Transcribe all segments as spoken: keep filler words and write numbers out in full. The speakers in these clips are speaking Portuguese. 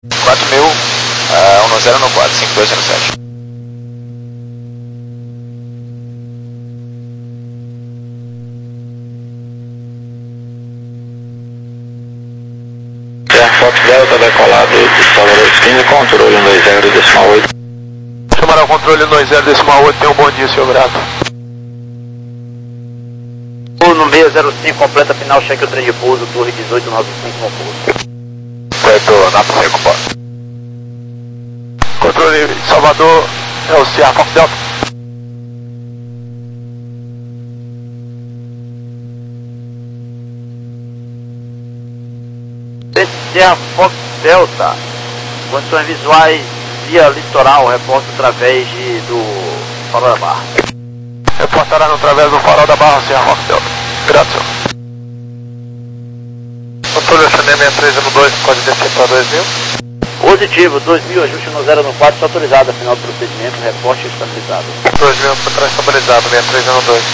quatro mil, uh, um zero no quatro, cinco dois zero sete. Fox Delta decolado de Salvador Espinho, controle um dois zero decimal oito. Chamará o controle um dois zero decimal oito, tem um bom dia, senhor grato. No seis zero cinco, completa final, cheque o trem de pouso, torre dezoito noventa e cinco no pouso. Correto, Napo recupera. Controle Salvador, é o Sierra Fox Delta. Sierra Fox Delta, condições visuais via litoral, reporta através de, do Farol da Barra. Reportará através do Farol da Barra, Sierra Fox Delta. Graças. Controle F N seis três um dois, código D C para dois mil. Positivo, dois mil, ajuste no zero no quatro, está autorizado, final do procedimento, reporte estabilizado. dois mil, para estabilizado, seis três um dois.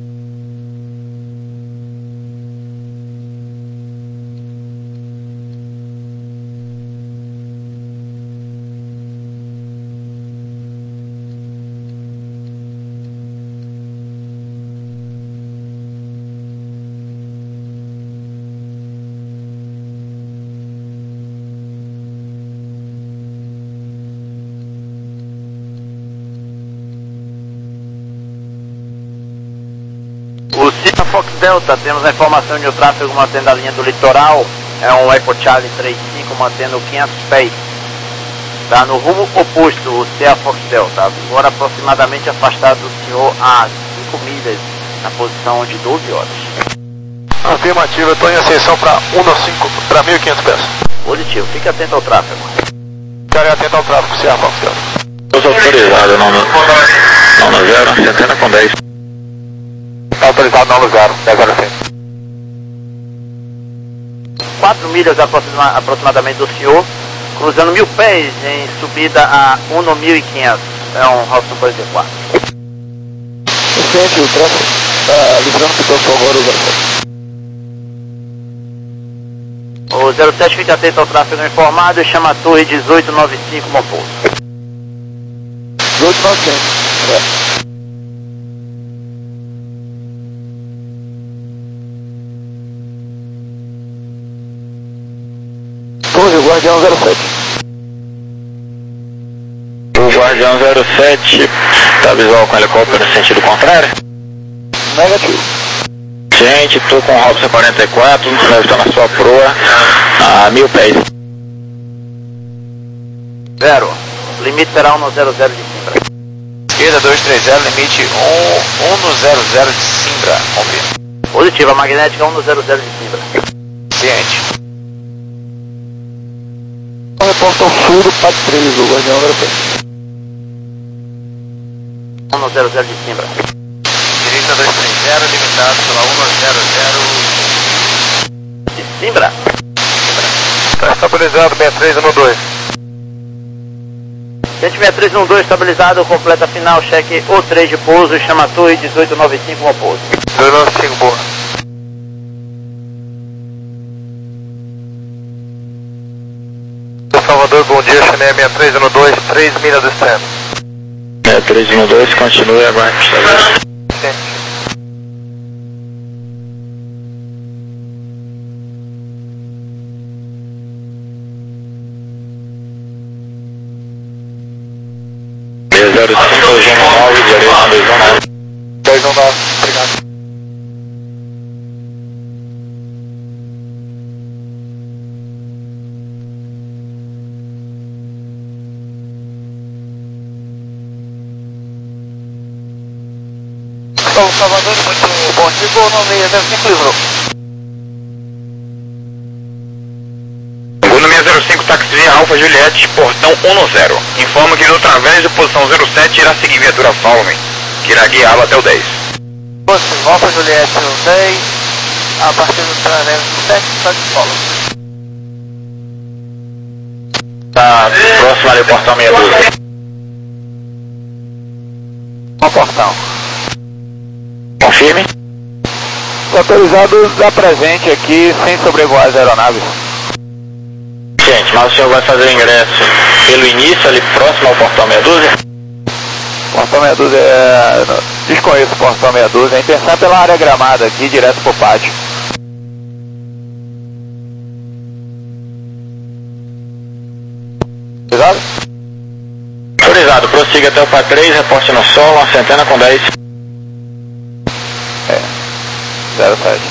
O Sierra Fox Delta, temos a informação de o tráfego mantendo a linha do litoral, é um Echo Charlie trinta e cinco mantendo quinhentos pés. Está no rumo oposto, o Sierra Fox Delta, agora aproximadamente afastado do senhor a cinco milhas, na posição de doze horas. Afirmativo, eu estou em ascensão para cinco para mil e quinhentos pés. Positivo, fique atento ao tráfego. Ficarei atento ao tráfego, Sierra Fox Delta. Estou autorizado, não no zero, centena com dez. Está autorizado não zero, dez zero seis. quatro milhas aproxima, aproximadamente do senhor, cruzando mil pés em subida a um no mil e quinhentos. É um Robson quarenta e quatro. Gente, o tráfego está livrando o pessoal agora o zero sete. O zero sete fica atento ao tráfego informado e chama a torre dezoito noventa e cinco, bom pouso. dezoito noventa e cinco, é. O Guardião zero sete. O Guardião zero sete está visual com helicóptero no sentido contrário? Negativo. Gente, estou com o Robson quarenta e quatro, deve estar na sua proa, a mil pés. Zero. Limite será um no zero zero de Simbra. Esquerda dois três zero, limite um no zero zero de Simbra, confirma. Positiva, magnética um no zero zero de Simbra. Ciente. Reporta ao sul do P A C três, o Guardião zero sete. um no zero zero de Simbra. Direita dois três zero, limitado pela um no zero zero de Simbra. Está estabilizado, seis três um dois. seis três um dois estabilizado, completa final, cheque O três de pouso, chama a torre dezoito noventa e cinco, bom pouso. dezoito noventa e cinco, boa. Salvador, bom dia, F N seis três um dois, três milhas do extremo. seis três um dois, continue, aguarde, está Sim. seis zero cinco, dois um nove, direção dois um nove. dois um nove, obrigado. Salvador, muito bom dia, o nome é zero cinco livrou. Segundo seis zero cinco, táxi Alfa Juliette, portão um no zero. Informa que no través posição zero sete irá seguir viatura Follow-me, que irá guiá-lo até o dez. Alfa Juliette no dez, a partir do través do sete, está de Follow-me. Tá próximo ali, portão sessenta e dois. Ao portão. Confirme. Autorizado da presente aqui, sem sobrevoar as aeronaves. Gente, mas o senhor vai fazer o ingresso pelo início, ali próximo ao portão meia dúzia? Portão meia dúzia é... Desconheço o portão meia dúzia, a intenção é pela área gramada aqui, direto pro pátio. Autorizado? Autorizado, prossiga até o P A três, reporte no solo, uma centena com dez. É, zero sete.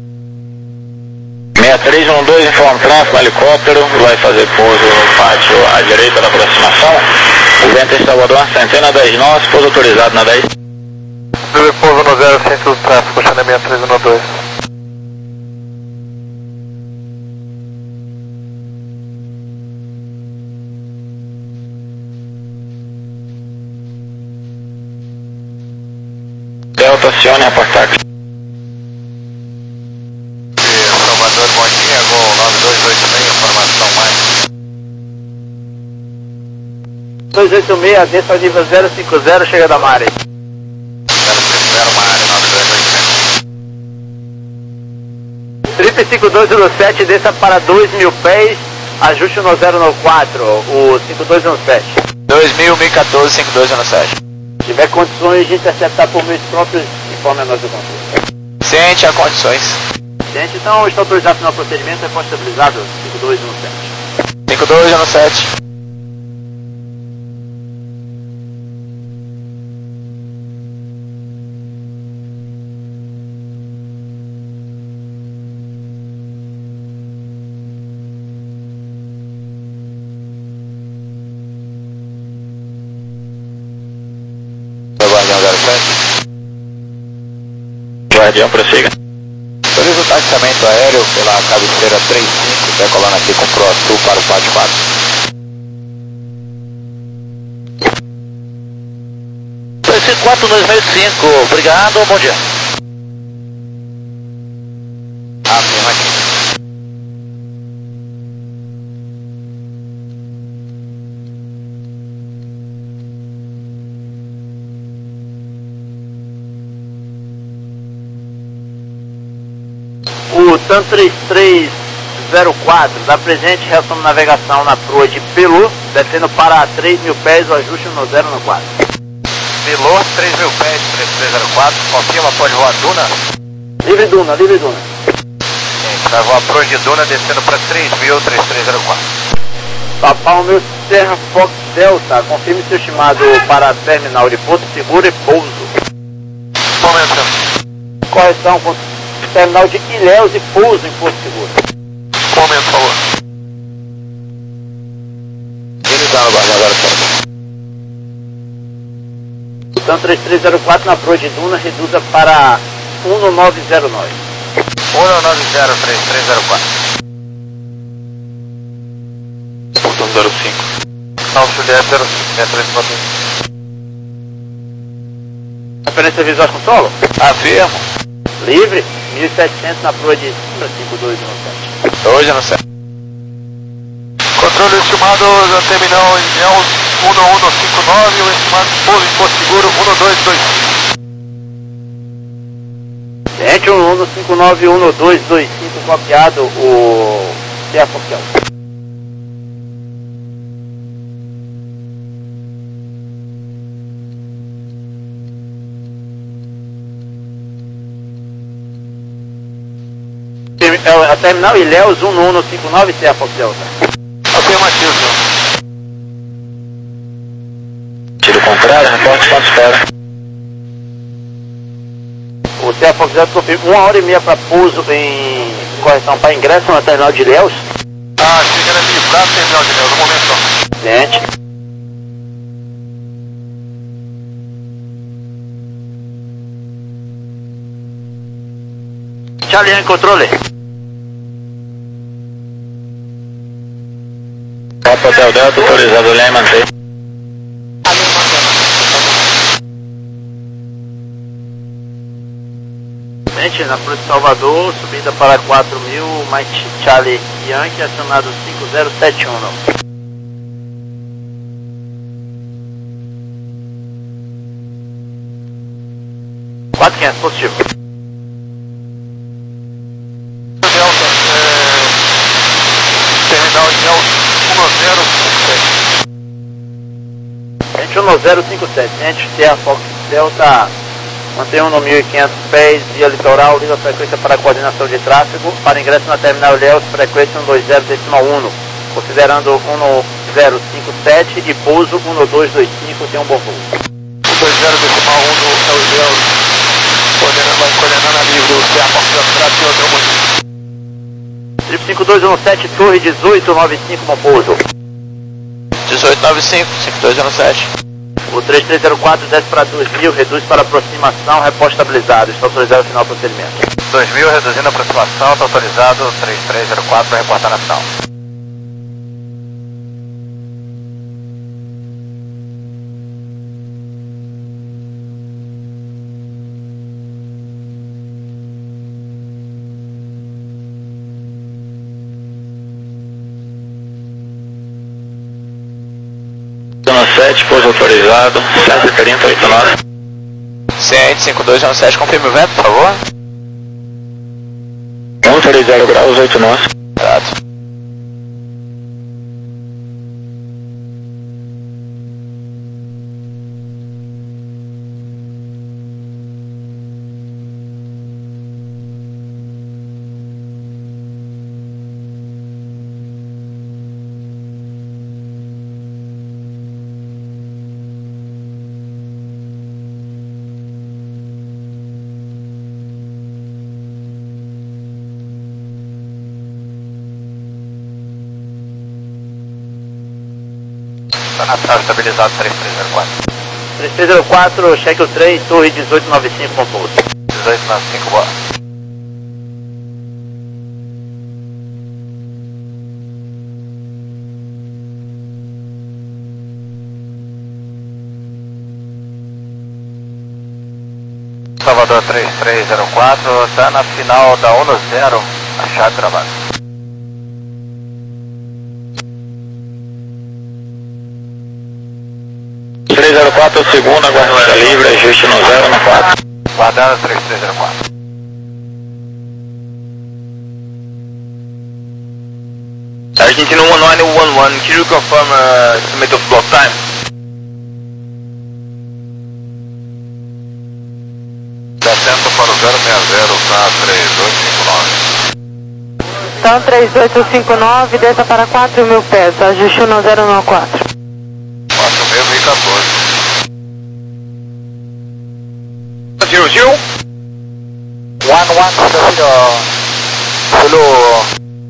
seis três um dois, informa tráfego, helicóptero, vai fazer pouso no pátio à direita da aproximação. O vento em Salvador, uma centena, dez nós, pouso autorizado na dez. Pouso no zero, centro do tráfego, Xana seis três um dois. Delta, acione a portax. Salvador, bom dia, Gol nove dois oito seis, informação mais. dois oito seis, desça ao nível zero cinco zero, chega da Mare. zero cinco zero, Mare, nove dois oito seis. Triple cinco dois um sete, desça para dois mil pés, ajuste no zero no quatro, o cinco dois um sete. dois mil, mil e quatorze, cinco dois um sete. Se tiver condições de interceptar por meios próprios, informe a nós do controle. Ciente a condições. Gente, então está autorizado no procedimento, é estabilizado cinco dois um sete. cinco dois um sete. Guardião zero sete. Guardião, prossiga. Autoriza o taxamento aéreo pela cabeceira três cinco, decolando aqui com o Pro Sul para o pátio quatro. dois cinco quatro dois seis cinco, obrigado, bom dia. Afirmativo. O TAM três três zero quatro, dá presente, reação de navegação na proa de Pelu, descendo para três mil pés, o ajuste no zero no quatro. Pilô, três mil pés, três três zero quatro, confirma, pode voar Duna? Livre Duna, livre Duna. Gente, vai voar pro de Duna, descendo para três mil, três três zero quatro. Papão meu Serra Fox Delta, confirme seu estimado para terminal de Porto Seguro e pouso. Momento. Correção, com terminal de Ilhéus e pouso em Porto Seguro. Momento, por favor. Ele dá no guardião agora, certo? O TAM três três zero quatro na proa de Duna, reduza para um nove zero nove. um nove zero três três zero quatro. Portão zero cinco. Alfa Juliette zero cinco, três quatro. Referência visual com solo? Afirmo. Livre, mil e setecentos na proa de cinco dois um sete. Hoje não sei. Controle estimado da terminal em um um cinco nove, o estimado pouso em Porto Seguro um dois dois cinco. Gente, um um cinco nove um dois dois cinco, copiado o C F oficial. É a terminal Ilhéus um um cinco nove, C F oficial. Afirmativo. Tiro contrário, reporte quanto espera. O C F oficial confirma uma hora e meia para pouso em correção para ingresso na terminal de Ilhéus. Ah, chega ali, pra terminal de Deus, um momento só. Gente. Charlie em controle. Papa Hotel Delta, autorizado, linha e mantém. Gente, na Proa de Salvador, subida para quatro mil, mais Charlie Yankee, acionado cinco zero sete um. quatro mil e quinhentos, positivo. Delta, é... terminal em Elcio um zero cinco sete, gente, Sierra Fox Delta, mantenham no mil e quinhentos pés, via litoral, liga a frequência para coordenação de tráfego, para ingresso na terminal Ilhéus, frequência cento e vinte decimal um, considerando um zero cinco sete e pouso um dois dois cinco, tem um bom voo. cento e vinte decimal um é o Ilhéus, coordenando, coordenando a livre, o Sierra Fox Delta, Brasil, deu muito. cinco dois um sete, torre dezoito noventa e cinco, bom pouso. dezoito noventa e cinco, cinco dois um sete. O três três zero quatro desce para dois mil, reduz para aproximação, reposta estabilizado, está autorizado o final do procedimento. dois mil, reduzindo a aproximação, está autorizado três três zero quatro para reportar na ação. sete, pouso autorizado, cento e trinta, oitenta e nove. Ciente, cinco dois um sete, confirme o vento, por favor. um trinta graus, oitenta e nove. Exato. Está na trave, estabilizado três três zero quatro. três três zero quatro, cheque o trem, torre dezoito noventa e cinco, bom pouso. dezoito noventa e cinco, boa. Salvador três três zero quatro, está na final da ONU zero, a chave travada. três zero quatro, segunda, guarda livre, ajuste no zero no quatro. Guardando três três zero quatro. Argentina one nine one one, can you confirm uh, estimate of block time? Descendo para o zero seis zero, tá três oito cinco nove. Então três oito cinco nove, desça para quatro mil pés, ajuste no zero no quatro. quatro mil e quatorze. Zero zero. One one, Zulu. Zulu.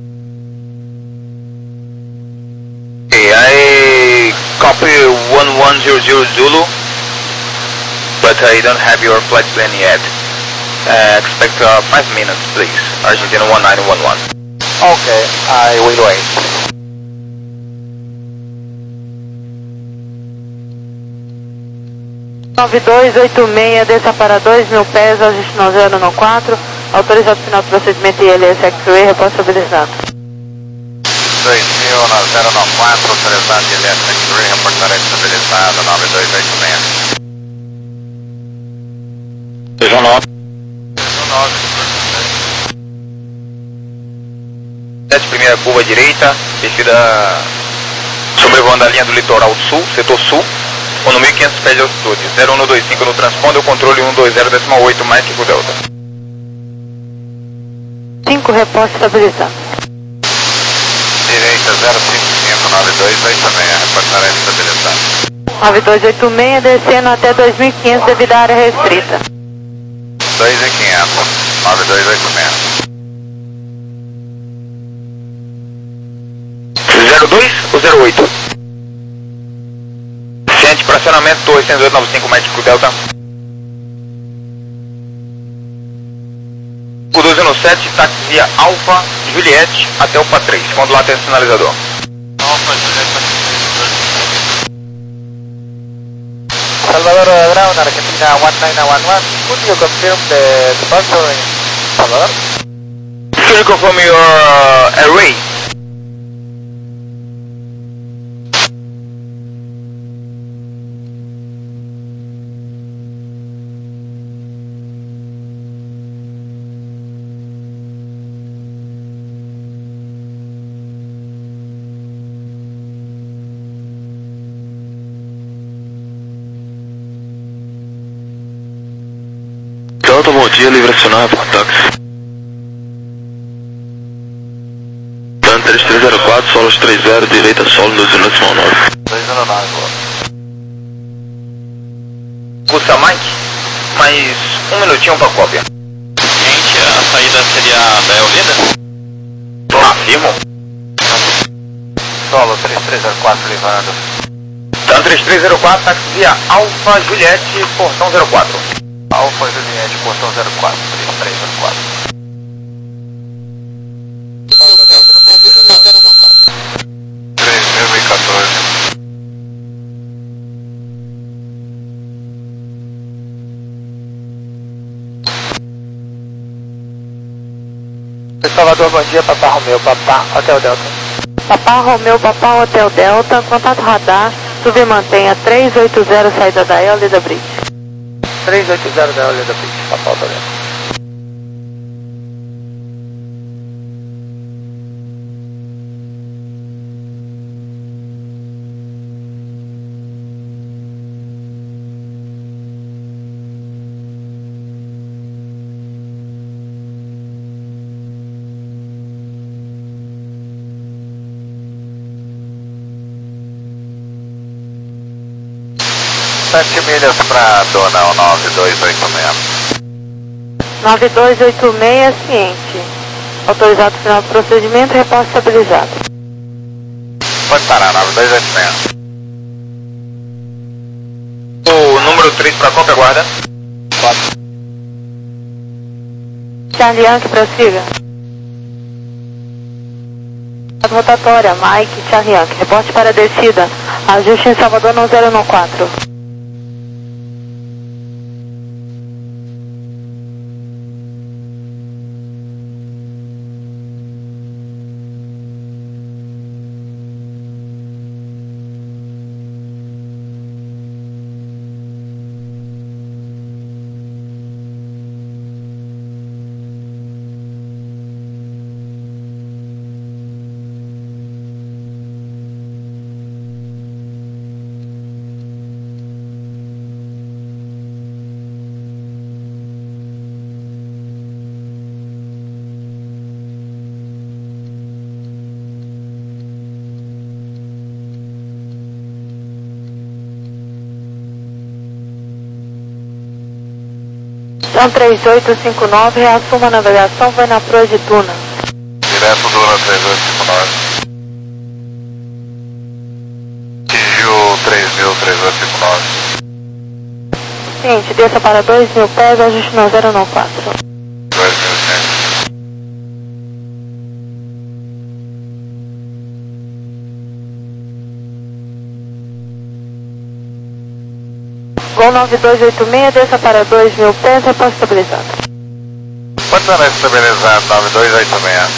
Okay, I copy one one zero zero Zulu, but I don't have your flight plan yet. Uh, expect uh, five minutes, please. Argentina one nine one one. Okay, I will wait. nove dois oito seis, desça para dois mil pés, ajuste no zero no quatro, autorizado final do procedimento I L S X-Ray, reposta estabilizado. dois mil na zero nove quatro, autorizado I L S X-Ray, reportarei estabilizado nove dois oito seis. dois um nove. Sete, primeira curva direita, descida sobrevoando a linha do litoral sul, setor sul, com mil e quinhentos pés de altitude, zero um dois cinco no transponder, o controle um dois zero decimal oito, México Delta. cinco, reposta estabilizado. Direita zero cinco cinco nove dois oito seis, reportarei estabilizado. nove dois oito seis, descendo até dois mil e quinhentos devido à área restrita. dois mil e quinhentos, nove dois oito seis. zero dois ou zero oito? Ciente para acionamento, torre cento e oito noventa e cinco, México Delta. O dois um sete, táxi via Alfa Juliette até o P A três, quando lá tem o sinalizador. Alfa Juliette. Salvador Brown, Argentina one nine one one, could you confirm the departure in Salvador? Can you confirm your uh, array? Delta, bom dia, livre acionar, reportaxe. Dan três três zero quatro, solos três zero, direita solo dois zero nove. dois zero nove agora. Custa Mike, mais um minutinho pra cópia. Gente, a saída seria da Eolida? Afirmo. Solo três três zero quatro levando. Dan três três zero quatro, táxi via Alfa Juliette, portão zero quatro. Alfa Juliette, portão zero quatro, três três zero quatro. três mil e quatorze. Salvador, bom dia, Papá Romeu, Papá, Hotel Delta. Papá Romeu, Papá Hotel Delta, contato radar, sub mantenha três oito zero, saída da Eolida Bridge. três oito zero da Eolida Bridge, Papá Hotel Delta. sete milhas pra dona nove dois oito seis. nove dois oito seis, ciente. Autorizado final do procedimento, reposto estabilizado. Pode parar, nove dois oito seis. O número três pra cópia, guarda. quatro. Charlie Yankee, prossiga. Rotatória, Mike, Charlie Yankee, reporte para a descida. Ajuste em Salvador no zero um quatro. São três oito cinco nove, reassuma a navegação, vai na proa de Tuna. Direto Duna três oito cinco nove. Atingiu três mil, três oito cinco nove. Ciente, desça para dois mil pés, ajuste no zero um quatro. dois mil e cem. Gol nove dois oito seis, desça para dois mil pés, reposto estabilizado. Pode dar estabilizado, nove dois oito seis.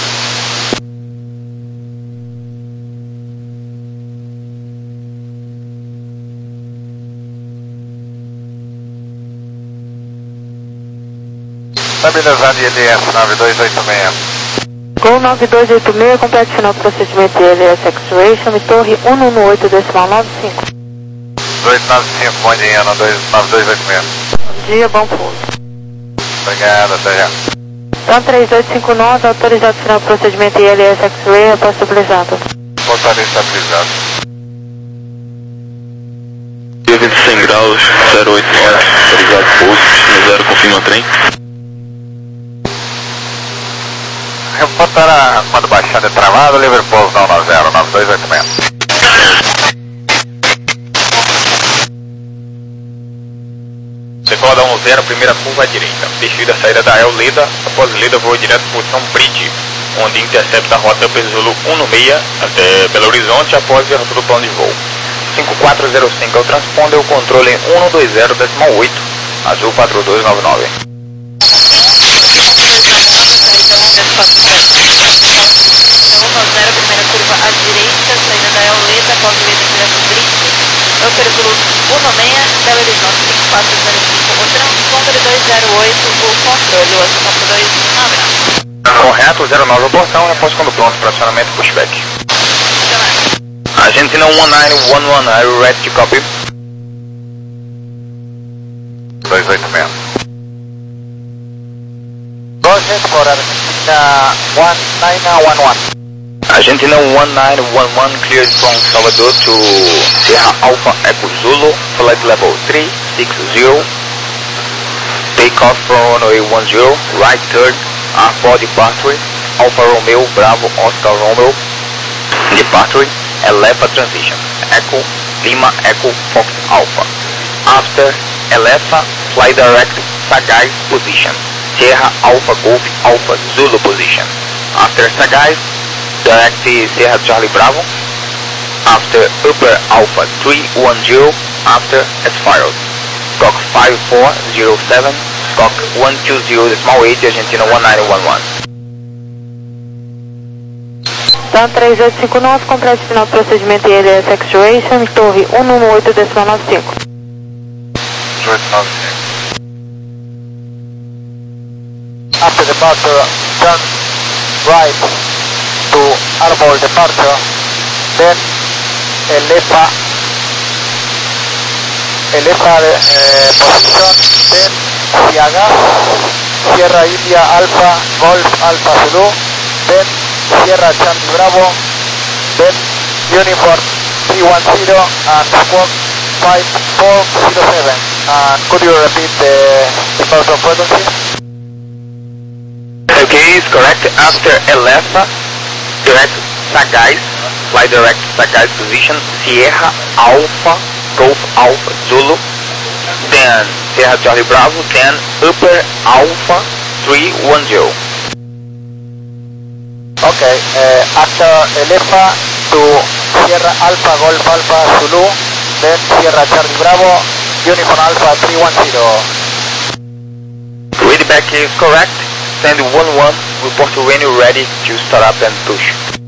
Estabilizado I L S nove dois oito seis. Gol nove dois oito seis, complete final do procedimento I L S Actuation e torre cento e dezenove decimal noventa e cinco. dois nove cinco, bom dia, nove dois oito seis. Bom dia, bom pouso. Obrigado, até já. Então três oito cinco nove, autorizado final do procedimento I L S X-Ray, reposto estabilizado. Portaria estabilizado. Dia vinte e cem graus, zero oito horas, autorizado pouso, destino zero, confirma trem. Reportar quando baixando é travado, livre pouso não nove zero, nove dois oito seis. Decola um zero, primeira curva à direita. Descida a saída da Eolida, após Lida voa direto para posição Bridge, onde intercepta a rota Zulu um seis até Belo Horizonte após a rota do plano de voo. cinco quatro zero cinco é o transponder, o controle cento e vinte decimal oito, azul quatro dois nove nove. zero, primeira curva à direita, saída da Eolida, após direita direto Bridge, Eupero Zulu um seis, Belo Horizonte cinco quatro zero cinco, o transponder dois zero oito, o controle, o azul quatro dois nove nove. Correto, zero nove ao portão, reposto quando pronto para acionamento pushback. Argentina um nove um um, are you ready to copy? dois oito seis. for Argentina one nine one one. Argentina one nine one one cleared from Salvador to Sierra Alpha Echo Zulu, flight level three six zero. Takeoff from runway one zero, right turn, R four departure, Alfa Romeo Bravo Oscar Romeo, departure, Elefa transition, Echo Lima Echo Fox Alpha. After Elefa, fly direct Sagaz position, Sierra Alpha Golf Alpha Zulu position. After Sagaz, direct Sierra Charlie Bravo. After Upper Alpha three one zero, after expired. Squawk five four zero seven, Squawk one two zero decimal eight, Argentina one nine one one. Dan três oito cinco nove, complete final do procedimento I L S Actuation, torre cento e dezoito decimal noventa e cinco. After departure, turn right to Arbol departure, then Elefa, Elefa uh, position, then Siaga, Sierra India Alpha, Golf Alpha Zulu, then Sierra Charlie Bravo, then Uniform three one zero and Squawk five four zero seven. And could you repeat the, the first of frequency? Okay, is correct. After Elefa, direct Sagaz, fly direct Sagaz position, Sierra Alpha, Golf Alpha Zulu, then Sierra Charlie Bravo, then Upper Alpha three one zero. Okay, uh, after Elefa to Sierra Alpha Golf Alpha Zulu, then Sierra Charlie Bravo, Uniform Alpha three one zero. Readback is correct. Send one one, report when you're ready to start up and push.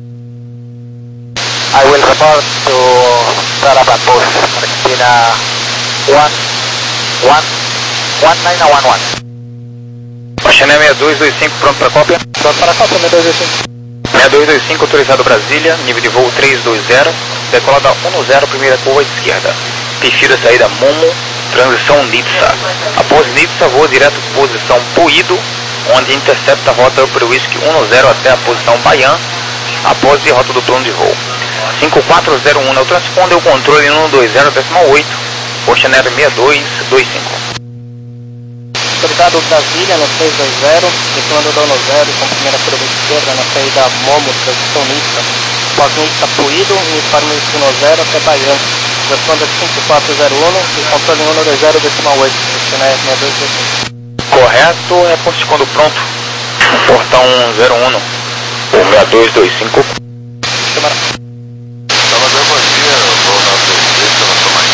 I will report to start up and push. Argentina one one one nine one one. Baixané seis dois dois cinco, pronto para cópia? Pronto para cópia, seis dois dois cinco. seis dois dois cinco, autorizado Brasília, nível de voo três dois zero, decolada um zero, primeira curva esquerda. Perfil da saída Momo, transição Nitsa. Após Nitsa, voa direto posição Puído, onde intercepta a rota Upper Whisky um zero até a posição Baian, após a rota do plano de voo. cinco quatro zero um, eu transponder o controle em um dois zero decimal oito, Ocean Air seis dois dois cinco. Autorizado Brasília no seis dois zero, decolando do um zero com primeira curva esquerda na saída Momo, transição Nitsa. Após Nitsa Puído, uniforme um zero até Baian. Responda cinco quatro zero um e controle um dois zero decimal oito, Ocean Air seis dois dois cinco. Correto, reporte quando pronto. Portão zero um, ou seis dois dois cinco. Câmara. Salvador, bom dia, voo nove dois três, eu não sou mais.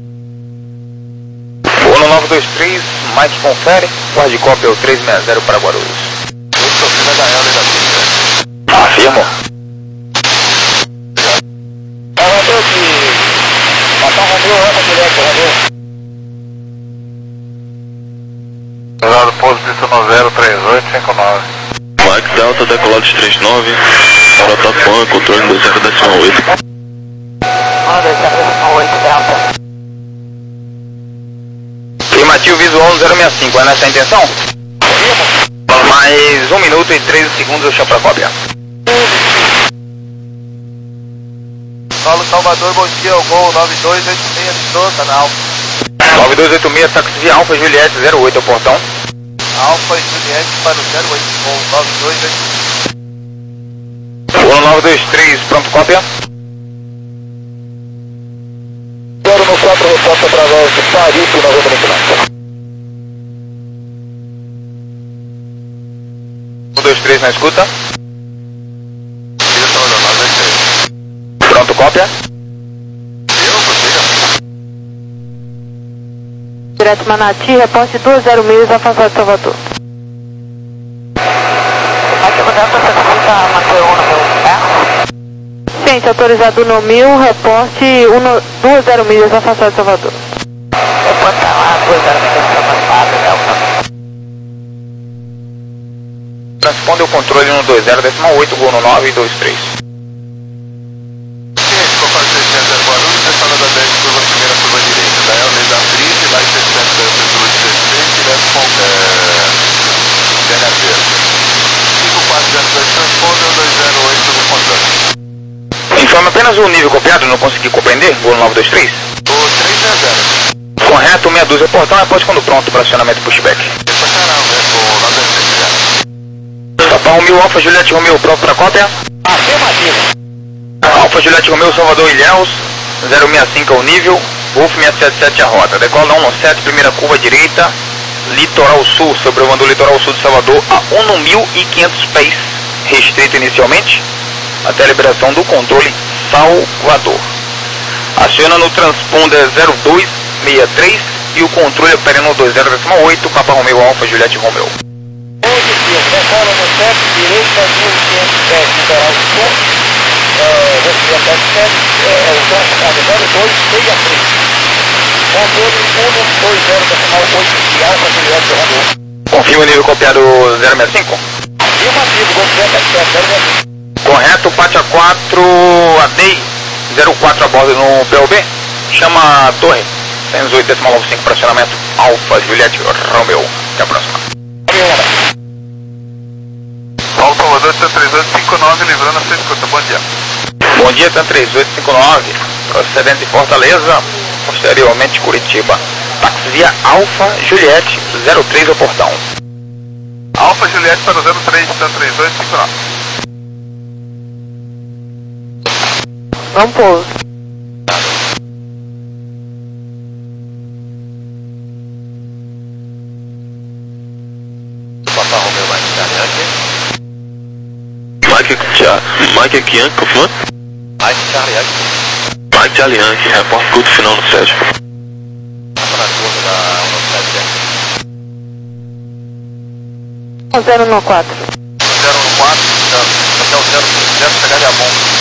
Voo no nove dois três, Mike confere, guarde cópia é o três seis zero para Guarulhos. Eu sou filho da Helena da Pista. Afirmo. Salvador de... Passar um Romeu, rota direto, Romeu. Autorizado posição zero três oito cinco nove. Mike Delta, decolado de três nove, Aratapuã, controle um zero decimal oito. um dois zero decimal oito, Delta. Afirmativo visual zero seis cinco, é nessa a intenção? Mais um minuto e treze segundos eu chamo para cópia. Paulo Salvador, bom dia, o gol nove dois oito seis, estou, canal. nove dois oito seis, táxi via Alfa Juliette zero oito, é o portão. Alfa e Juliette para o zero oito, gol nove dois oito seis. Voo no nove dois três, pronto, cópia. zero no quatro, reporta através de Paris, Novembro Internacional. um dois três na escuta. Direção nove dois três. Pronto, cópia. Eu, prossiga. Direto Manati, reporte duas zero milhas, afastado de Salvador. Aqui no Delta, você fica Mateu um no meu carro? Ciente, autorizado no mil, reporte duas zero milhas, afastado de Salvador. Reporta lá, duas zero milhas, afastado, Delta. Transponde o controle um dois zero decimal oito, voo no nove dois três. Copa seiscentos Guarulhos, descendo da dez, curva primeira, curva direita. Da Helena trinta, lá em seiscentos, curva dezesseis, direto com... É... Terra Verde. mais um nível copiado, não consegui compreender, voo nove dois três. O três zero zero. Correto, meia dúzia portão, após quando pronto para acionamento pushback. Pra caramba, né? O nove dois três. Papa Romeo, Alfa Juliette Romeo, pronto para cópia. Afirmativo. Alfa Juliette Romeo, Salvador Ilhéus, zero seis cinco é o nível, Wolf seiscentos e setenta e sete a rota. Decola cento e sete, primeira curva direita, Litoral Sul, sobrevoando o Litoral Sul de Salvador a um mil e quinhentos pés, restrito inicialmente, até a liberação do controle Salvador. Aciona no transponder zero dois seis três e o controle opera no dois zero oito, Papa Romeo, Alfa Juliette Romeo. Positivo, decola no sete, direita, mil e quinhentos pés, Litoral Sul, Wolf seiscentos e setenta e sete, o transponder zero dois seis três. Controle um dois zero oito de Alfa Juliette Romeo. Confirma o nível copiado zero seis cinco. Afirmativo, Wolf seiscentos e setenta e sete, zero seis cinco. Correto, Pátia quatro, A D I zero quatro a bordo no P O B. Chama a torre, cento e dezoito vírgula noventa e cinco para acionamento, Alfa Juliette Romeo. Até a próxima. Alfa Salvador, cento e trinta e oito cinquenta e nove, livrando a cento e cinquenta. Bom dia. Bom dia, cento e trinta e oito cinquenta e nove, procedente de Fortaleza, posteriormente Curitiba. Táxi via Alfa Juliette zero três ao portão. Alfa Juliette para o zero três, cento e trinta e oito cinquenta e nove. Vamos pouso. Papa Romeo, Mike Charlie Yankee. Mike, Cha- Mike aqui, Yankee, confirmando? Mike Charlie Yankee. Mike Charlie Yankee, repórter curto final no sete. Papa na curva da um nove sete. zero um quatro. zero um quatro, até o zero zero chegar de Amon.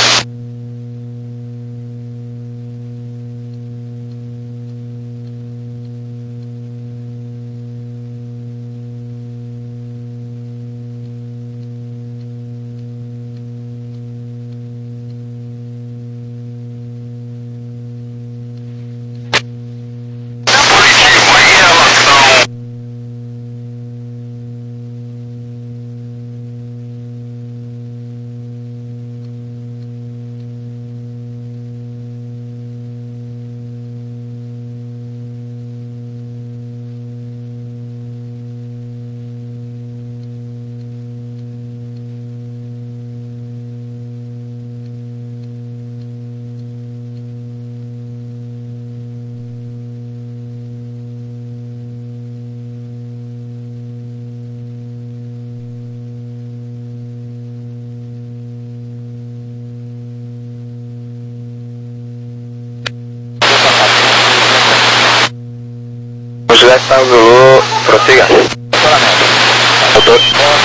Juliette Tango Zulu, prossiga. Motor.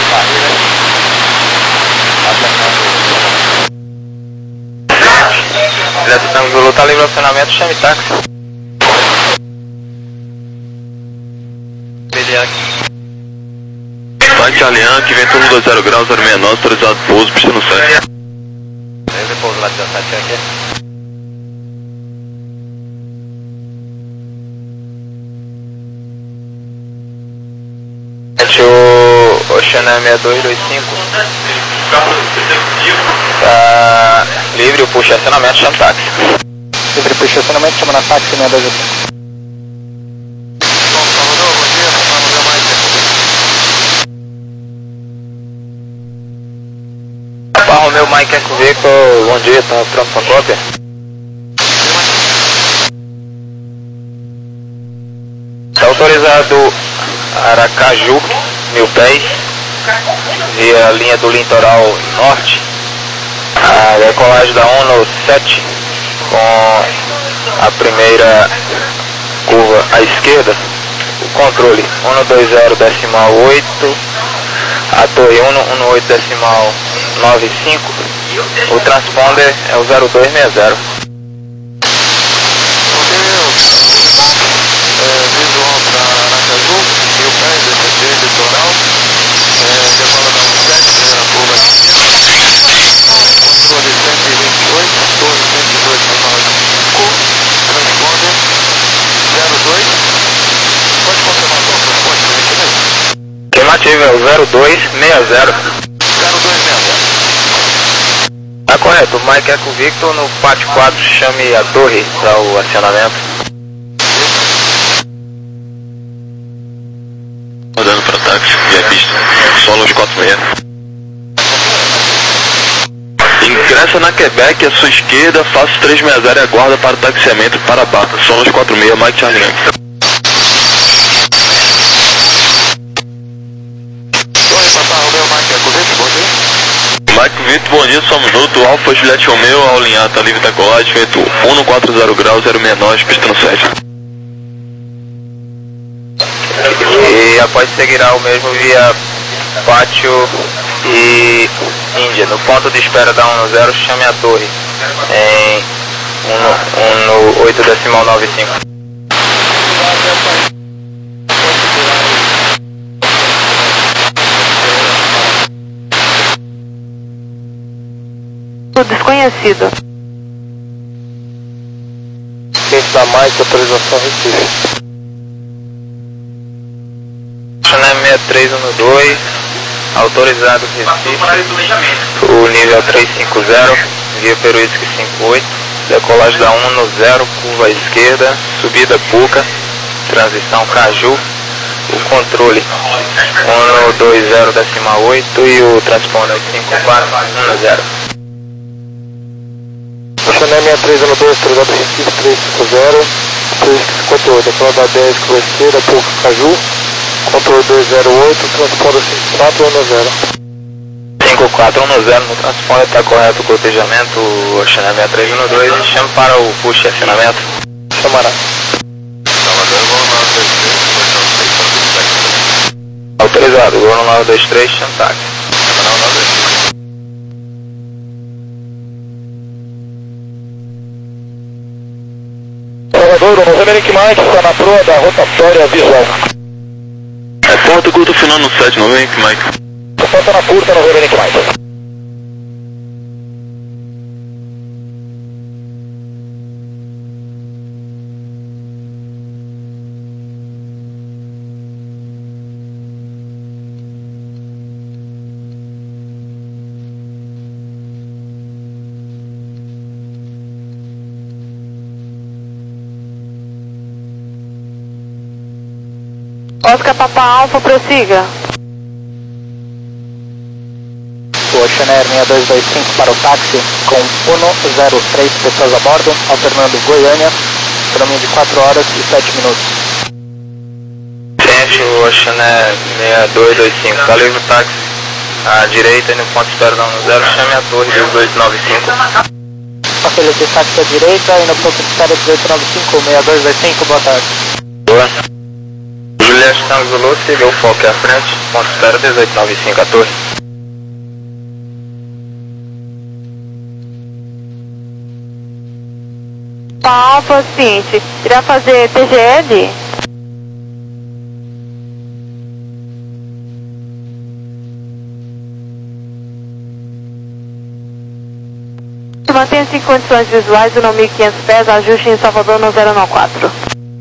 Juliette Tango Zulu, tá livre acionamento, chame táxi. Mike Charlie Yankee, vento um dois zero graus, zero seis nove, autorizado pouso, pista no sete. Beleza, pouso lá de dezessete aqui. O Oceana seis dois dois cinco tá livre, puxa acionamento, chama táxi. Livre puxa acionamento, chama na táxi seis dois cinco. Salvador, bom dia, Papa Romeo, Mike. Papa Romeo, Mike Eco Vehicle, bom dia, tá pronto pra cópia? Tá autorizado Aracaju, mil pés, via linha do litoral norte, a decolagem da ONU sete, com a primeira curva à esquerda, o controle um dois zero decimal oito, a torre um um oito decimal nove cinco, o transponder é o zero dois seis zero. Visual para Aracaju, mil pés, D C T, litoral, decola da um sete, primeira curva aqui, controle cento e vinte e oito, torre cento e dois decimal cinco, transponder zero dois, pode confirmar qual que é o ponto de referência? Afirmativo, é o zero dois seis zero. zero dois seis zero. Vai correto, Mike Eco Victor no pátio quatro, chame a torre para o acionamento. Rodando para táxi e a pista. Solos quatro seis. Ingressa na Quebec à sua esquerda, faça três seis zero e aguarda para o taxiamento para Bata. Solos quatro seis, Mike Charlie Yankee. Oi, Papa Romeo, Mike Eco Victor, bom dia. Mike Victor, bom dia, só um minuto. Alfa Juliette Romeo, ao alinhar, tá livre decolagem, vento um quatro zero graus, zero seis nove, pista no sete. E após seguirá o mesmo via pátio e Índia. No ponto de espera da um zero, chame a torre em um no oito decimal nove cinco. Desconhecido. Quente da Mike, autorização Recife. Chanel seis três um dois, autorizado Recife, o nível três cinco zero, via Peruísque cinco oito, decolagem da um no zero, curva à esquerda, subida Puca, transição Caju, o controle um no dois zero decimal oito e o transponder cinco quatro um zero. Chanel seis três um dois, autorizado Recife três cinco zero, Peruísque cinquenta e oito, decolagem da dez, curva à esquerda, Puca, Caju, controle dois zero oito, transponder cinco quatro um zero. cinco quatro um zero no transponder, está correto o cotejamento, o Chanel seis três um dois, e chama para o push e acionamento. Chamará. Autorizado, Gol nove dois três, chama táxi. Salvador, no Remerick Mike, está na proa da rotatória visual. É porta curta final no sete, não vem, Mike? Falta na curta no Remerick Mike. Oscar Papa Alfa, prossiga. O Chanel seis dois dois cinco para o táxi, com um zero três pessoas a bordo, alternando Goiânia, caminho de quatro horas e sete minutos. Tente o Chanel seis dois dois cinco, está livre o táxi à direita e no ponto de espera da um zero, chame a torre dois dois nove cinco. Aquele de táxi à direita e no ponto de espera dezoito nove cinco, seis dois dois cinco, boa tarde. Boa. Juliette Tango Zulu, siga o foco à frente, ponto de espera dezoito nove cinco, a torre. Alfa, seguinte, irá fazer T G L? Mantenha-se em condições visuais, o mil e quinhentos pés, ajuste em Salvador no zero nove quatro.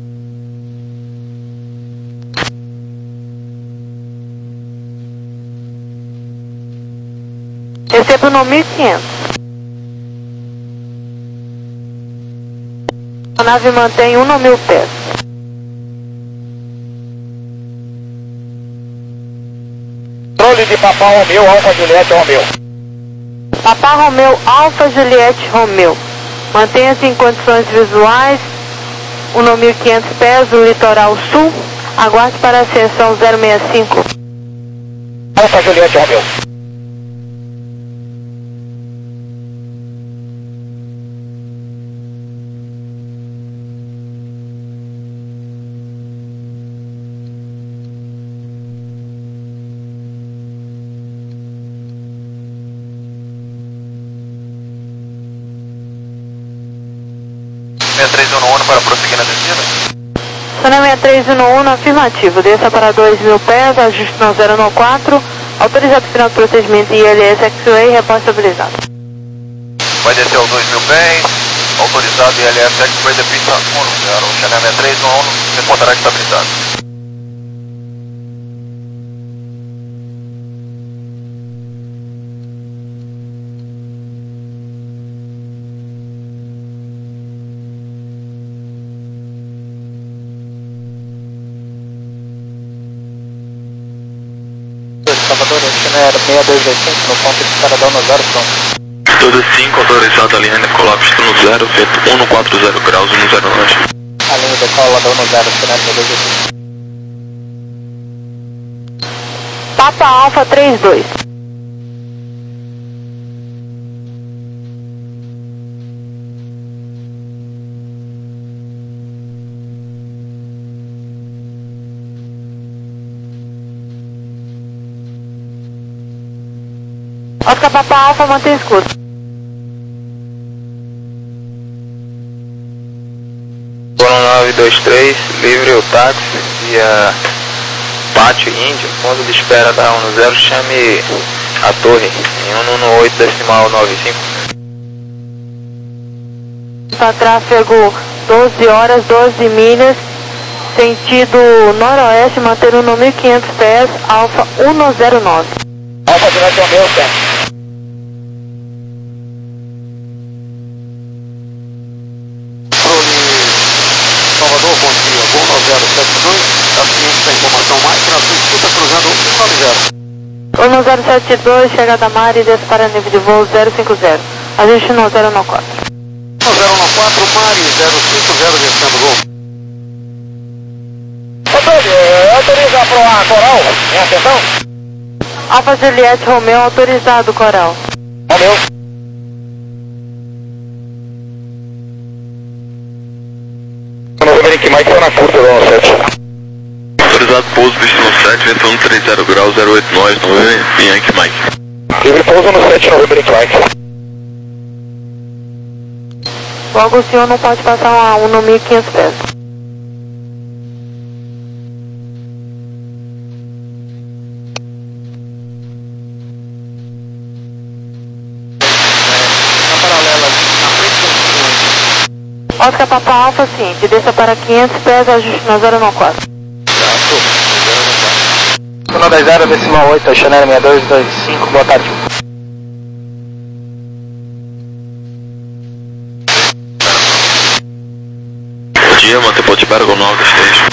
Recebo no mil e quinhentos. A nave mantém um no mil pés. Controle de Papa Romeo, Alfa Juliette Romeo. Papa Romeo, Alfa Juliette Romeo. Mantenha-se em condições visuais, um no mil e quinhentos pés, do litoral sul. Aguarde para a ascensão zero seis cinco. Alfa Juliette Romeo. seis três um um para prosseguir na descida. Sonel seis três um um, afirmativo. Desça para dois mil pés, ajuste no zero nove quatro. Autorizado final de procedimento I L S X-Ray, repórter estabilizado. Vai descer aos dois mil pés, autorizado I L S X-Ray da pista um zero. O Chanel seis três um um reportará estabilizado. Vitória, Chinoer seis dois dois cinco, no ponto de Caradão no zero, pronto. Todo cinco, autorizado a linha de colapso no zero, vento cento e quarenta graus, no zero nós. A linha de coladão no zero, Chinoer seis dois dois cinco. Papa Alfa três dois. Oscar Papa Alfa, mantém escuro. nove dois três, livre o táxi via Pátio Índio, ponto de espera da um zero, chame a torre em um um oito decimal nove cinco. Para tráfego doze horas, doze milhas, sentido noroeste, manter no mil e quinhentos pés, Alfa um zero nove. Alfa direto ao meu, tá? Salvador, bom dia, voo nove zero sete dois, a ciência da informação mais tranquila, escuta cruzando um nove zero. um zero sete dois, chegada a mar e desce para nível de voo zero cinco zero. Ajuste no zero nove quatro. um zero nove quatro, Mari, zero cinco zero, descendo voo. Antônio, autoriza para a Coral, em atenção. Alfa Juliette Romeu, autorizado, Coral. Romeu. Novembro Mike, foi na curta do sete. Autorizado pouso, visto no sete, vento cento e trinta graus, zero oito nós, Novembro Yankee Mike. Livre pouso no sete, Novembro Mike. Logo o senhor não pode passar um no mil e quinhentos pés. Oscar Papa Alfa, ciente, desça para quinhentos pés, ajuste no zero nove quatro. um dois zero, decimal oito, Chanel seis dois dois cinco, boa tarde. Bom dia, manter ponte para com nove dois três.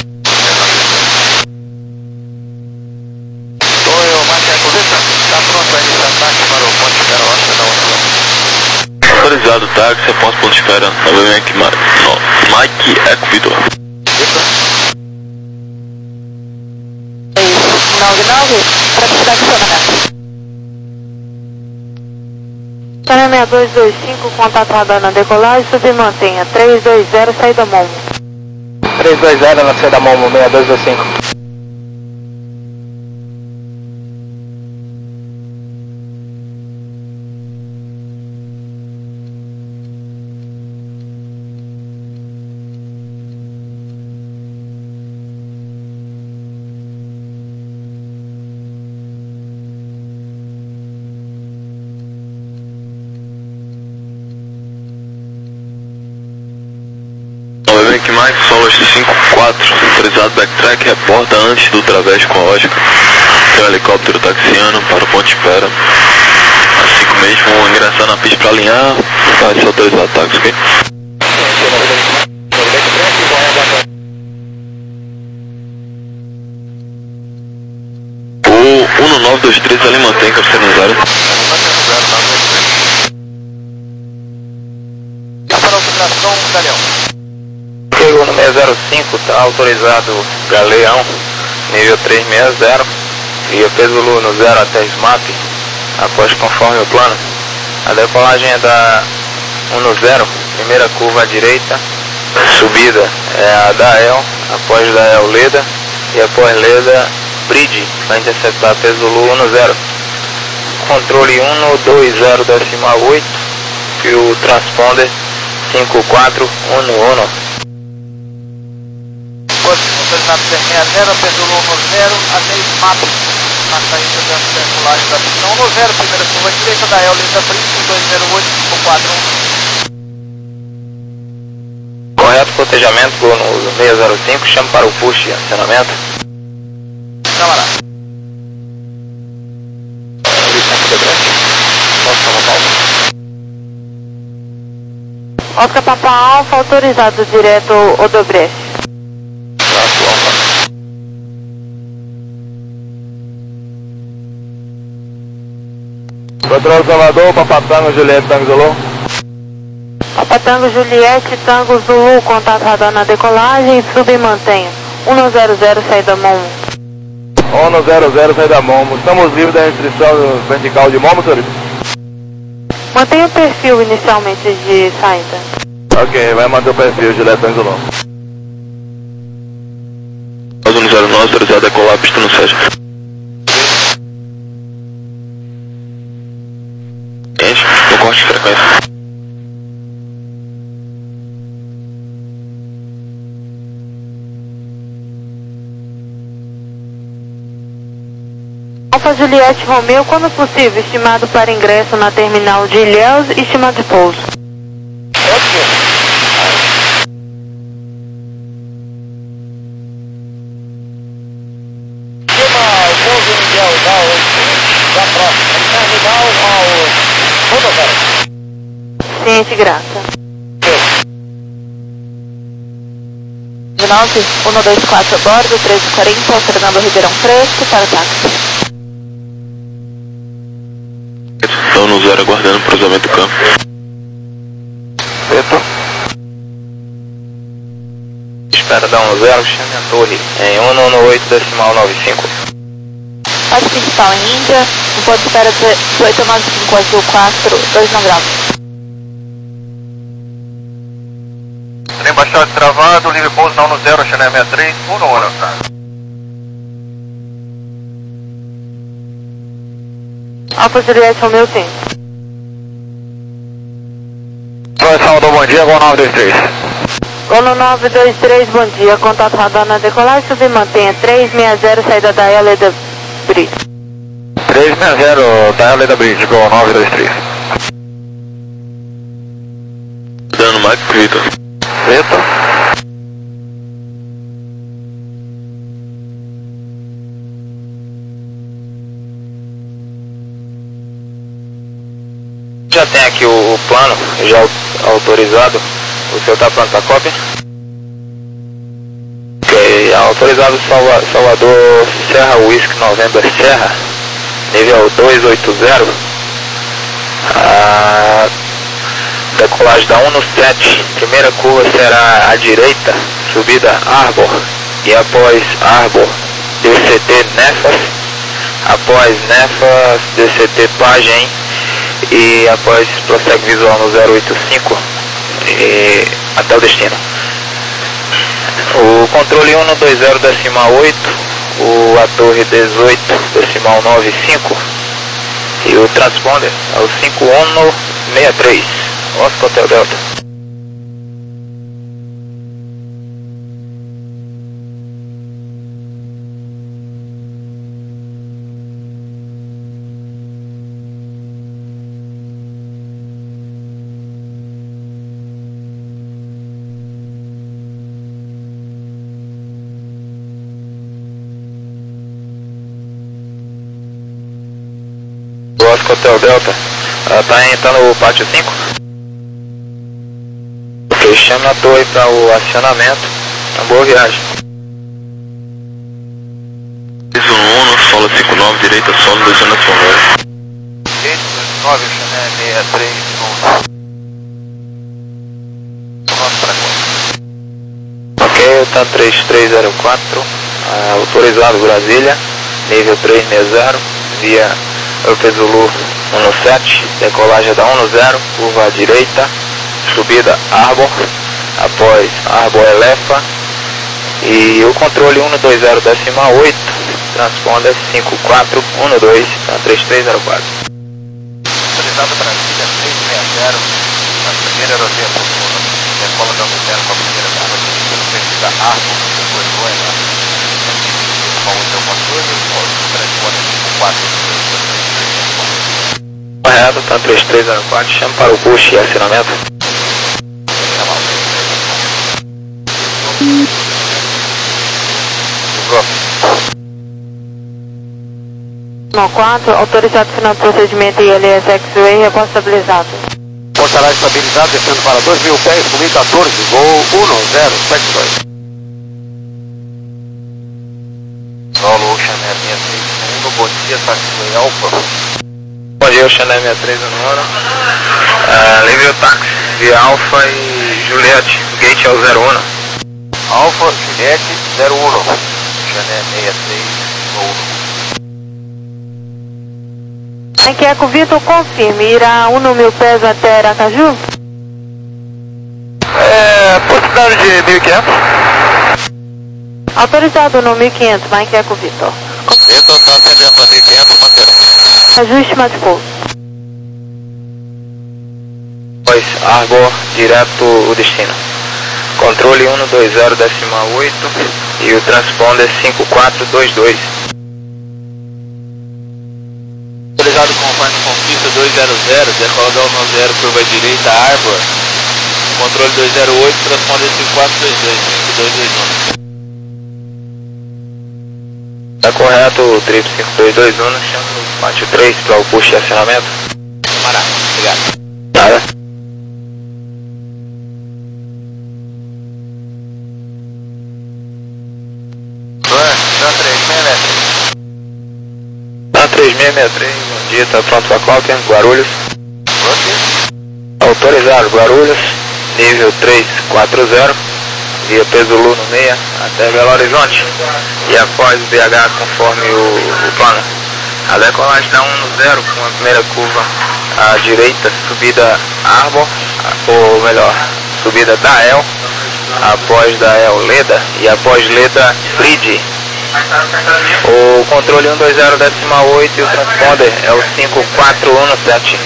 Oi, o Mike, a correta está pronto para iniciar ataque para o ponte Espera Oscar da Onda. Autorizado táxi, após ponto de espera, Novembro Yankee Mike, Eco Vitor. nove nove, para precisar de acionamento. Channel seis dois dois cinco, contato radar na decolagem, submantenha três dois zero, saída Momo. três dois zero na saída Momo, seis dois dois cinco. Novembro Mike, Solos cinco quatro, autorizado backtrack, reporta antes do través com a Oscar. Tem um helicóptero taxiano para o ponto de espera. Assim que mesmo ingressar na pista para alinhar, vai ser autorizado táxi, ok? O um nove dois três ali mantém, cabeceira no zero. Para autorização, Galeão. Chegou no seis zero cinco, está autorizado Galeão, nível três seis zero, via Pesulu no zero até S M A P, após conforme o plano. A decolagem é da um zero, primeira curva à direita, subida é a da El, após da El Leda, e após Leda, Bridge, para interceptar Pesulu um zero. Controle um dois zero decimal oito, e o transponder cinco quatro um um. Autorizado seis zero, Pedro um zero, até S M A P, na saída da circulagem da pista um zero, primeira curva à direita da El Leda Bridge, dois zero oito cinco quatro um. Correto, cotejamento no seis zero cinco, chama para o push e acionamento. Camarada. Oscar Papa Alfa, autorizado direto Odebrecht. Controle Salvador, Papa Tango, Juliette, Tango Zulu. Papa Tango, Juliette, Tango Zulu, contato radar na decolagem, sub e mantenha. um zero zero, saída Momo. um zero zero, saída Momo. Estamos livres da restrição vertical de Momo, senhorita? Mantenha o perfil inicialmente de saída. Ok, vai manter o perfil, Juliette, Tango Zulu. um zero nove, autorizado a decolar, pista no sete. Gente, no corte de frequência. Alfa Juliette Romeu, quando possível, estimado para ingresso na terminal de Ilhéus e estimado de pouso. Ok. Estima o pouso em Ilhéus, da próxima, terminal ao rodoviário. Ciente, graça. nove um dois quatro a bordo, treze e quarenta, Fernando Ribeirão Fresco, para o táxi. Estão no zero aguardando o cruzamento do campo. Certo. Espera dar um zero, chame a torre em um nove oito decimal nove cinco. Base principal em Índia, no ponto de espera dezoito nove cinco azul quatro, dois não graus. Trem baixado travado, livre pouso na um zero, Chanel sessenta e três, um no ano. Alfa Juliette Romeu, sim. Oi, Salvador, bom dia, Gol nove dois três. Gol no nove dois três, bom dia. Contato radar na decolagem, sub e mantenha. três seis zero, saída da Eleda Bridge. três seis zero, da Eleda Bridge, Gol nove dois três. Dando Mike Vitor. Certo. Já tem aqui o, o plano, já autorizado. O senhor está pronto para a cópia? Ok, autorizado Salva, Salvador Serra Whisky November Serra, nível dois oito zero. A decolagem da um no sete, primeira curva será à direita, subida Arbor, e após Arbor, D C T Nefas, após Nefas, D C T Pagem, e após prossegue visual no zero oito cinco e até o destino. O controle um dois zero decimal oito, o a torre dezoito decimal nove cinco e o transponder é o cinco um seis três, Oscar Hotel Delta. Oscar Hotel Delta, está entrando no pátio cinco. Ok, chama a torre para o acionamento. Uma boa viagem. um, solo cinco nove, direita solo, descendo a Sonora. nove, Chanel sessenta e três, vamos para cá. Ok, tá três três zero quatro, uh, autorizado Brasília, nível três seis zero, via Alfa Zulu um no sete, decolagem da um no zero, curva à direita, subida Arbor, após Arbor Elefa, e o controle um dois zero decimal oito, transponder cinco quatro um dois, três três zero quatro. Autorizado Brasília três seis zero, a primeira aeroporto, decola da um zero com a primeira curva dirigida no perfil da Arbor, depois do Ela, com o seu controle, o transponder cinco quatro um dois, três três zero quatro. Correto, tá três três zero quatro, chama para o push e acionamento. quatro, autorizado final de procedimento I L S X-Ray, responsabilizado. Portará estabilizado, descendo para dois mil pés, comigo quatorze, voo um zero, sete dois. Solo Ocean Air sessenta e três, bom dia, Taxiway Alpha. Bom dia, dia, Chanel sessenta e três no ano. Uh, livre o táxi via Alfa e Juliette, gate é o zero um. Alfa, Juliette, zero um. Chanel sessenta e três no um. Eco Vitor, confirme, irá um mil pés até Aracaju? É, possibilidade de mil e quinhentos. Autorizado no mil e quinhentos, Mike Eco Vitor. Vitor, está ascendendo para mil e quinhentos, manterá. Ajuste mais pouco. Pois, Arbor, direto o destino. Controle cento e vinte, decimal oito e o transponder cinco quatro dois dois. Autorizado conforme conquista dois zero zero, decola da um zero, curva direita, Arbor. Controle dois zero oito, transponder cinco quatro dois dois, cinco dois dois um. Tá correto, o trip cinco dois dois um, chama o pátio três para o push de acionamento. Camarada, obrigado. Nada. Dan três seis seis três. Dan três seis seis três, bom dia, tá pronto para Clocker, Guarulhos. Autorizado, Guarulhos, nível três quatro zero, via Pesulu no meia até Belo Horizonte. E após B H conforme o, o plano. A decolagem da um zero com a primeira curva à direita, subida Arbor, ou melhor, subida da El, após da El Leda e após Leda Bridge. O controle cento e vinte, decimal oito e o transponder é o cinco quatro um sete.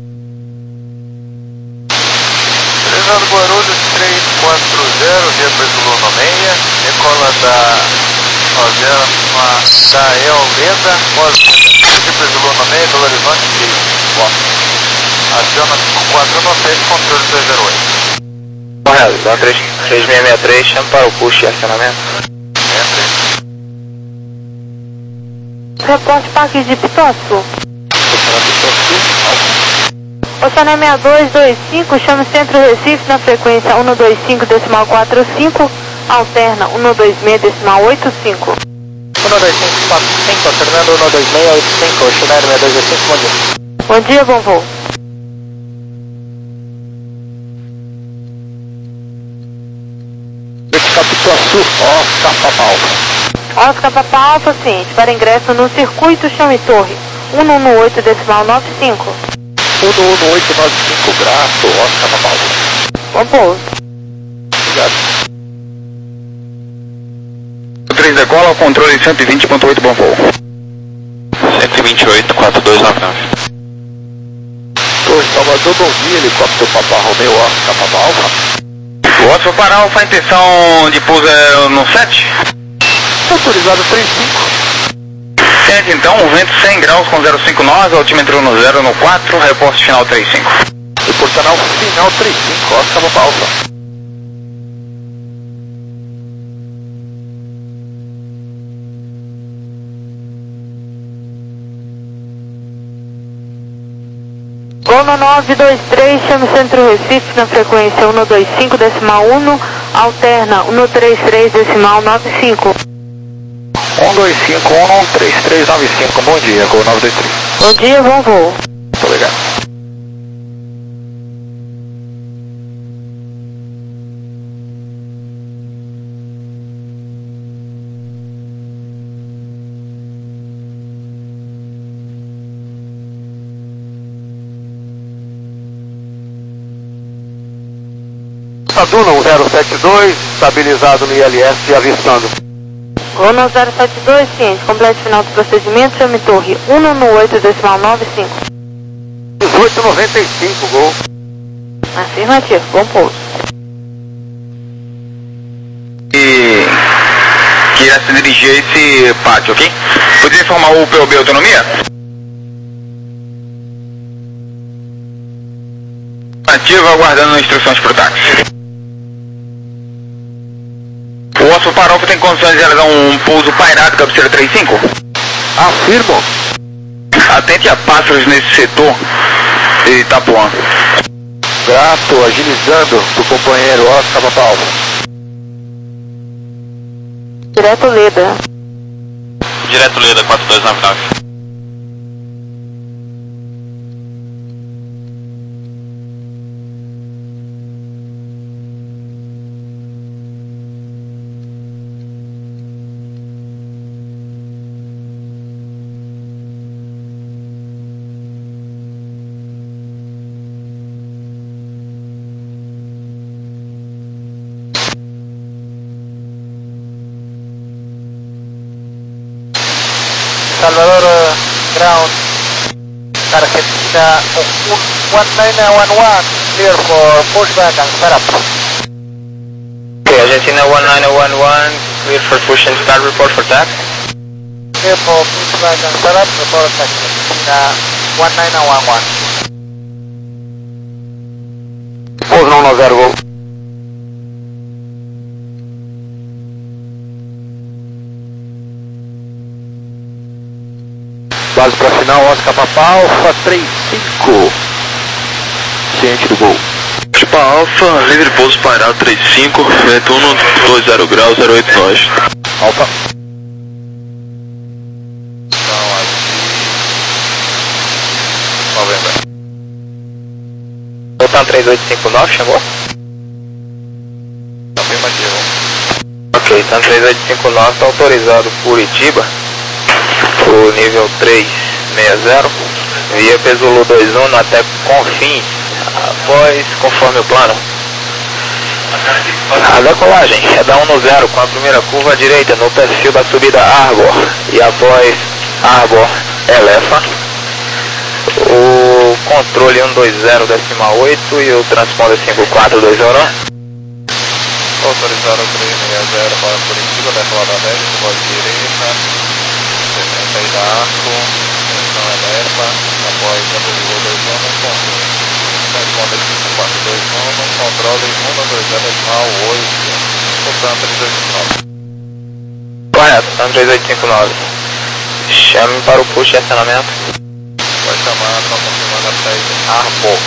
Autorizado Guarulhos três quatro zero, via Pesulu no meia, decola da Novela da El Leda, via Pesulu no meia, Belo Horizonte e Bom. Aciona cinco quatro um sete, controle dois zero oito. Correto, Dan três seis seis três, chama para o push de acionamento. Reporte Parque de Pitoço. Oceané sessenta e dois vinte e cinco, chame Centro Recife na frequência cento e vinte e cinco, decimal quarenta e cinco, alterna cento e vinte e seis, decimal oitenta e cinco. cento e vinte e cinco, quatro cinco, alternando cento e vinte e seis, oitenta e cinco, Oceané sessenta e dois vinte e cinco, bom dia. Bom dia, bom voo. Pituaçu, Oscar Papa Alfa. Oscar Papa Alfa, ciente, para ingresso no circuito chão e torre, cento e dezoito, decimal noventa e cinco. cento e dezoito, noventa e cinco, grato, Oscar Papa Alfa. Bom pouso. Obrigado. três decola, controle cento e vinte ponto oito, bom voo. cento e vinte e oito, quatro dois nove nove. Torre Salvador, bom dia, helicóptero Papa Romeo, Oscar Papa Alfa. O Oscar para Alfa, a intenção de pouso é no sete? Autorizado três cinco. sete então, o vento cem graus com zero cinco nove, altímetro no zero no quatro, reporte final três cinco. Reportanal final três cinco, Oscar Papa Alfa. Gol nove dois três, chame Centro Recife na frequência cento e vinte e cinco, decimal um, alterna cento e trinta e três, decimal noventa e cinco. cento e vinte e cinco, um três três nove cinco, bom dia, Gol nove dois três. Bom dia, bom voo. Muito obrigado. Saturno zero sete dois, estabilizado no I L S e avistando. Gol zero sete dois, ciente, completo final do procedimento, chame torre cento e dezoito, decimal noventa e cinco. dezoito noventa e cinco, Gol. Afirmativo, bom pouso. E que irá se dirigir a esse pátio, ok? Poderia informar o P O B Autonomia? Ativo, aguardando instruções para o táxi. O Oscar para Alfa tem condições de realizar um pouso pairado cabeceira trinta e cinco? Afirmo. Atente a pássaros nesse setor de Itapuã. Grato, agilizando do companheiro Oscar Papa Alfa. Direto Leda. Direto Leda quatro dois nove nove. Salvador uh, Ground, Argentina one nine one one, clear for pushback and start up. Okay, Argentina one nine one one, clear for push and start, report for tax. Clear for pushback and start up, report tax, Argentina one nine one one. Pouso não no zero, gol. Base para final, Oscar Papa Alfa três cinco, ciente do gol. Tipo Alfa, livre pouso pairado três cinco, vento um dois zero graus, zero oito nós. Alfa. Então aqui... Novembro. Voltando três oito cinco nove, chegou? Afirmativo. Ok, então três oito cinco nove está autorizado Curitiba, o nível três seis zero, via Pesulu dois um até Confins, após conforme o plano. A decolagem é da um no zero com a primeira curva à direita no perfil da subida Arbor e após Arbor Elefa, o controle um dois zero decimal oito e o transponder cinco quatro dois zero. Autorizado três seis zero para Curitiba, decolada dez, voz direita, setenta e da arco, tensão Elefa, após a Pesulu dois um, Confins, transponder cinco quatro dois um, controle um dois zero decimal oito, portanto três oito cinco nove. Correto, então três oito cinco nove. Chame para o push e acionamento. Vai chamar, está confirmando a saída Arbor.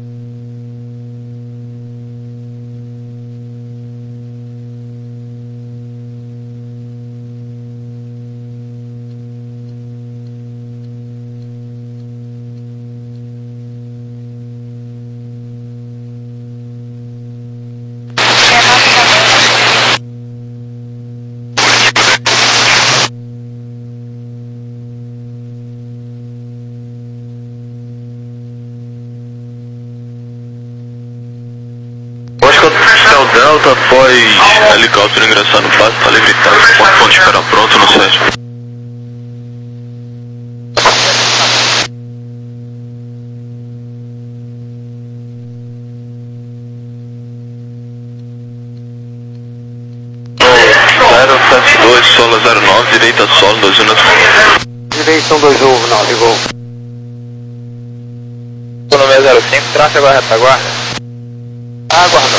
Oscar Delta após helicóptero ingressar no passo para livre táxi, ponto ponto espera pronto no sete. zero sete dois, solo zero nove, direita solo dois um. Direita um dois um, nove, gol. No seis zero cinco, tráfego à retaguarda. Aguarda.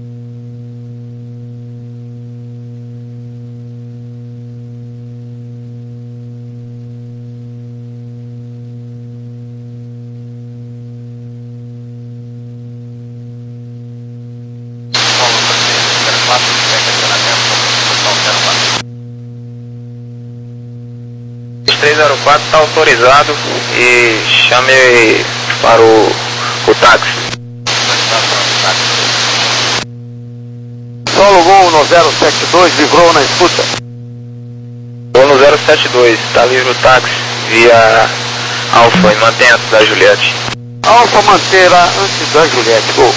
três zero quatro está autorizado e chame para o, o táxi. Solo gol no zero sete dois, livrou na escuta. Gol no zero sete dois, está livre o táxi via Alfa e mantenha antes da Juliette. Alfa manterá antes da Juliette, gol.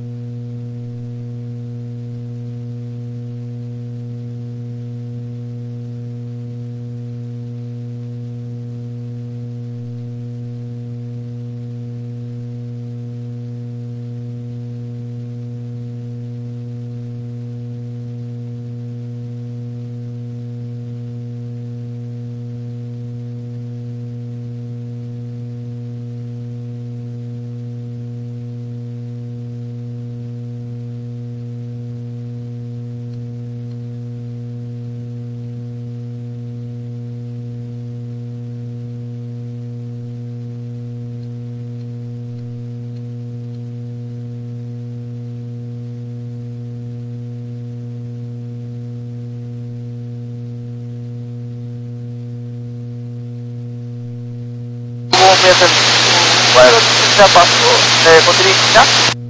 O aeroporto já passou, é, poderia iniciar?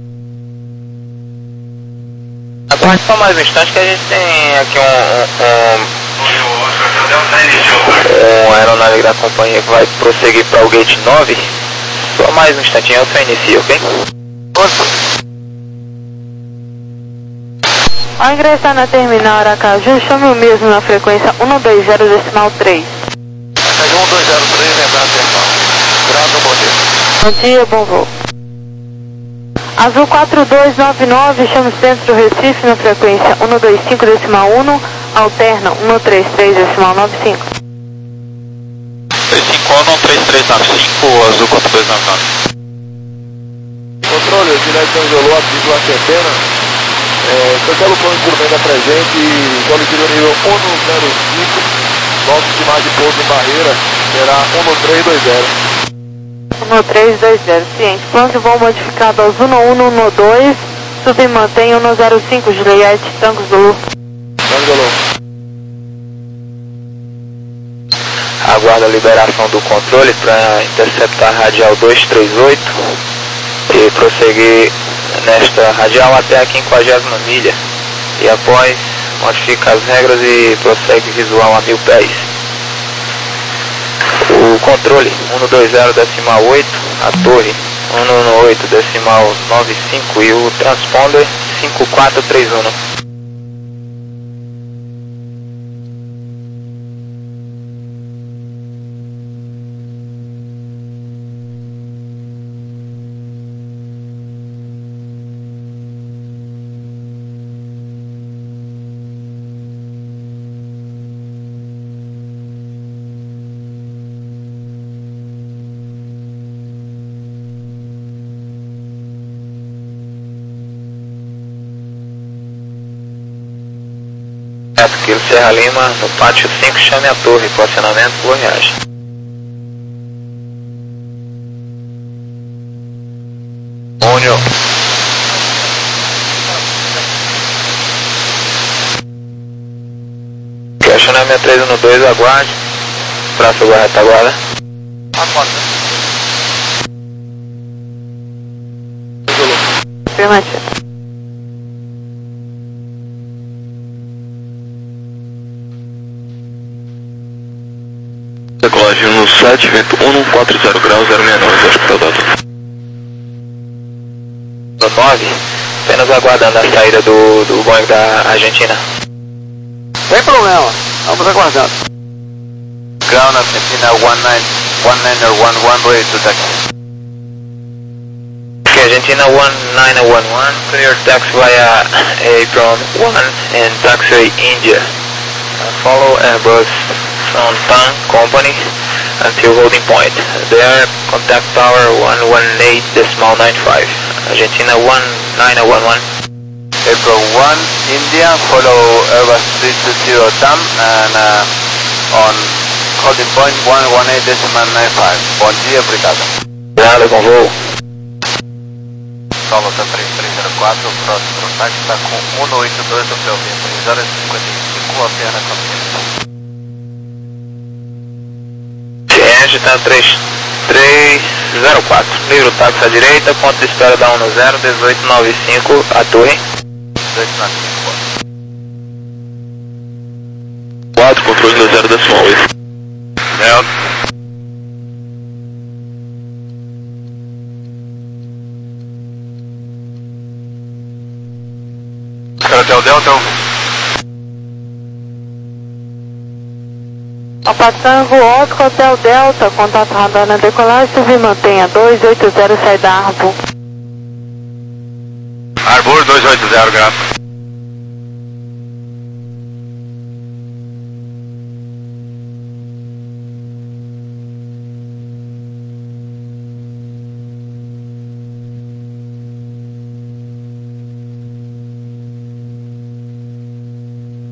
Aguarde só mais um instante que a gente tem aqui um, um, um aeronave da companhia que vai prosseguir para o gate nove. Só mais um instantinho, eu só inicio, ok? Ao ingressar na terminal Aracaju, chame o mesmo na frequência um dois zero decimal três. mensagem um dois zero três, lembrando atenção. Grande, bom dia. Bom dia, bom voo. Azul quatro dois nove nove, chama o centro Recife na frequência um dois cinco decimal um, alterna um três três decimal nove cinco. três cinco um, três três nove cinco, Azul quatro dois nove nove. Controle, o Gillette angelou, abriu a centena. É, cancela o plano de encomenda pra gente e coletivo nível um zero cinco. Nosso estimado de pouso em barreira será um três dois zero. um três dois zero, ciente. Plano de voo modificado aos um um um dois, submantém um zero cinco, Juliette, Tango Zulu. Angelou. Aguarda a liberação do controle para interceptar a radial dois três oito e prosseguir nesta radial até a quinquagésima milha. E após, modifica as regras e prossegue visual a mil pés. O controle um dois zero decimal oito, a torre um um oito decimal nove cinco e o transponder cinco quatro três um. Kilo Serra Lima, no pátio cinco, chame a torre, posicionamento, boa viagem. União. Questionamento três um dois, aguarde. Praça agora retaguarda. Aguarda. Afirmativo. Decolagem no sete, vento um quatro zero graus, zero seis nove, acho que tá dado. No nove, apenas aguardando a saída do, do Boeing da Argentina. Sem problema, vamos aguardando. Ground Argentina one nine one one, ready to taxi. Okay, Argentina one nine one one, clear taxi via Apron one and taxiway India. Uh, follow Airbus from Tan Company until holding point. There, contact tower one one eight decimal nine five. Argentina one nine one one. April one, India, follow Airbus three two zero Tam and uh, on holding point one one eight decimal nine five. Bom dia, obrigado. Obrigado, com voo. Solo três três zero quatro, próximo táxi está com um oito dois do P O V, três horas e cinquenta e cinco, alterna continência. Ciente, tá três três zero quatro, livre o táxi à direita, ponto de espera da um zero, dezoito nove cinco, a torre. dezoito nove cinco. quatro, controle no zero decimal oito. Delta. Hotel Delta. Papa Tango, Osco, Hotel Delta, contato radar na decolagem, submantenha dois oito zero, sai da Arbor. Arbor dois oito zero, graças.